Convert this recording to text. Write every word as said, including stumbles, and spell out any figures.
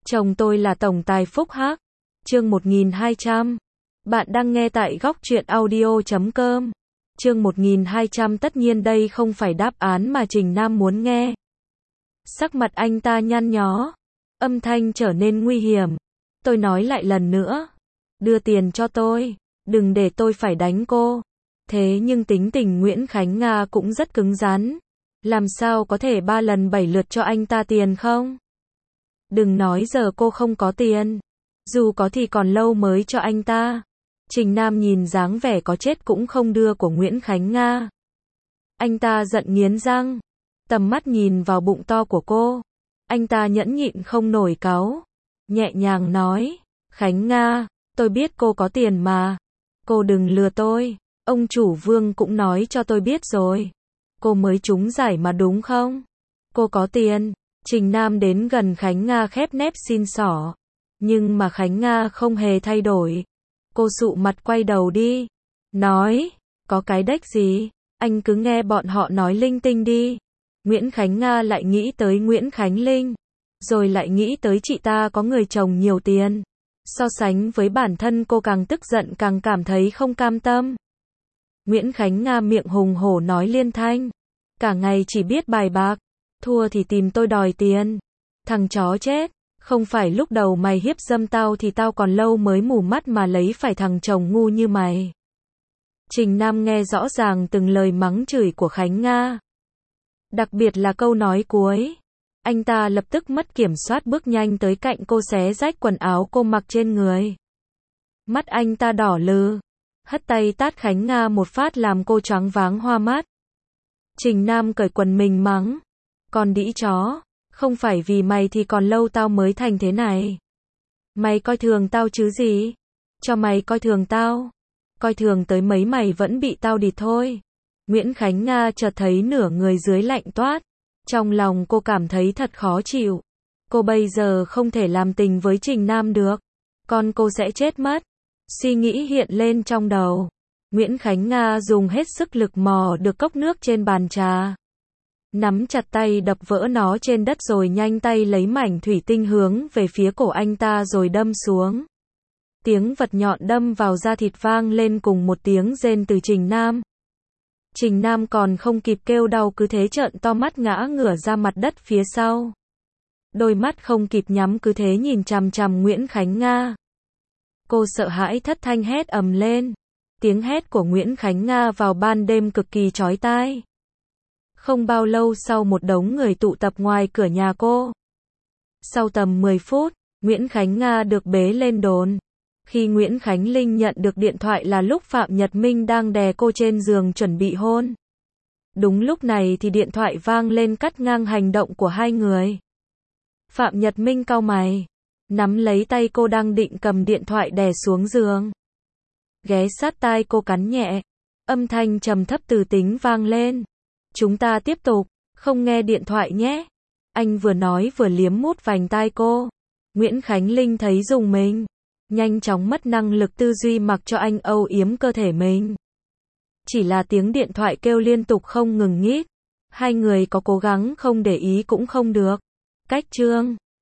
Chồng tôi là tổng tài Phúc Hắc. Chương một nghìn hai trăm. Bạn đang nghe tại góc truyện audio chấm com. Chương một nghìn hai trăm. Tất nhiên đây không phải đáp án mà Trình Nam muốn nghe. Sắc mặt anh ta nhăn nhó, âm thanh trở nên nguy hiểm. Tôi nói lại lần nữa, đưa tiền cho tôi, đừng để tôi phải đánh cô. Thế nhưng tính tình Nguyễn Khánh Nga cũng rất cứng rắn. Làm sao có thể ba lần bảy lượt cho anh ta tiền không? Đừng nói giờ cô không có tiền. Dù có thì còn lâu mới cho anh ta. Trình Nam nhìn dáng vẻ có chết cũng không đưa của Nguyễn Khánh Nga. Anh ta giận nghiến răng, tầm mắt nhìn vào bụng to của cô. Anh ta nhẫn nhịn không nổi cáu, nhẹ nhàng nói, Khánh Nga, tôi biết cô có tiền mà. Cô đừng lừa tôi, ông chủ Vương cũng nói cho tôi biết rồi. Cô mới trúng giải mà đúng không? Cô có tiền. Trình Nam đến gần Khánh Nga khép nép xin xỏ. Nhưng mà Khánh Nga không hề thay đổi. Cô sụ mặt quay đầu đi. Nói, có cái đếch gì? Anh cứ nghe bọn họ nói linh tinh đi. Nguyễn Khánh Nga lại nghĩ tới Nguyễn Khánh Linh. Rồi lại nghĩ tới chị ta có người chồng nhiều tiền. So sánh với bản thân cô càng tức giận càng cảm thấy không cam tâm. Nguyễn Khánh Nga miệng hùng hổ nói liên thanh. Cả ngày chỉ biết bài bạc. Thua thì tìm tôi đòi tiền. Thằng chó chết. Không phải lúc đầu mày hiếp dâm tao thì tao còn lâu mới mù mắt mà lấy phải thằng chồng ngu như mày. Trình Nam nghe rõ ràng từng lời mắng chửi của Khánh Nga. Đặc biệt là câu nói cuối. Anh ta lập tức mất kiểm soát bước nhanh tới cạnh cô xé rách quần áo cô mặc trên người. Mắt anh ta đỏ lừ. Hất tay tát Khánh Nga một phát làm cô choáng váng hoa mắt. Trình Nam cởi quần mình mắng. Con đĩ chó. Không phải vì mày thì còn lâu tao mới thành thế này. Mày coi thường tao chứ gì? Cho mày coi thường tao. Coi thường tới mấy mày vẫn bị tao địt thôi. Nguyễn Khánh Nga chợt thấy nửa người dưới lạnh toát. Trong lòng cô cảm thấy thật khó chịu. Cô bây giờ không thể làm tình với Trình Nam được. Con cô sẽ chết mất. Suy nghĩ hiện lên trong đầu. Nguyễn Khánh Nga dùng hết sức lực mò được cốc nước trên bàn trà. Nắm chặt tay đập vỡ nó trên đất rồi nhanh tay lấy mảnh thủy tinh hướng về phía cổ anh ta rồi đâm xuống. Tiếng vật nhọn đâm vào da thịt vang lên cùng một tiếng rên từ Trình Nam. Trình Nam còn không kịp kêu đau cứ thế trợn to mắt ngã ngửa ra mặt đất phía sau. Đôi mắt không kịp nhắm cứ thế nhìn chằm chằm Nguyễn Khánh Nga. Cô sợ hãi thất thanh hét ầm lên. Tiếng hét của Nguyễn Khánh Nga vào ban đêm cực kỳ chói tai. Không bao lâu sau một đống người tụ tập ngoài cửa nhà cô. Sau tầm mười phút, Nguyễn Khánh Nga được bế lên đồn. Khi Nguyễn Khánh Linh nhận được điện thoại là lúc Phạm Nhật Minh đang đè cô trên giường chuẩn bị hôn. Đúng lúc này thì điện thoại vang lên cắt ngang hành động của hai người. Phạm Nhật Minh cau mày, nắm lấy tay cô đang định cầm điện thoại đè xuống giường. Ghé sát tai cô cắn nhẹ, âm thanh trầm thấp từ tính vang lên. Chúng ta tiếp tục, không nghe điện thoại nhé. Anh vừa nói vừa liếm mút vành tai cô. Nguyễn Khánh Linh thấy rùng mình. Nhanh chóng mất năng lực tư duy mặc cho anh âu yếm cơ thể mình. Chỉ là tiếng điện thoại kêu liên tục không ngừng nghít. Hai người có cố gắng không để ý cũng không được. Cách chương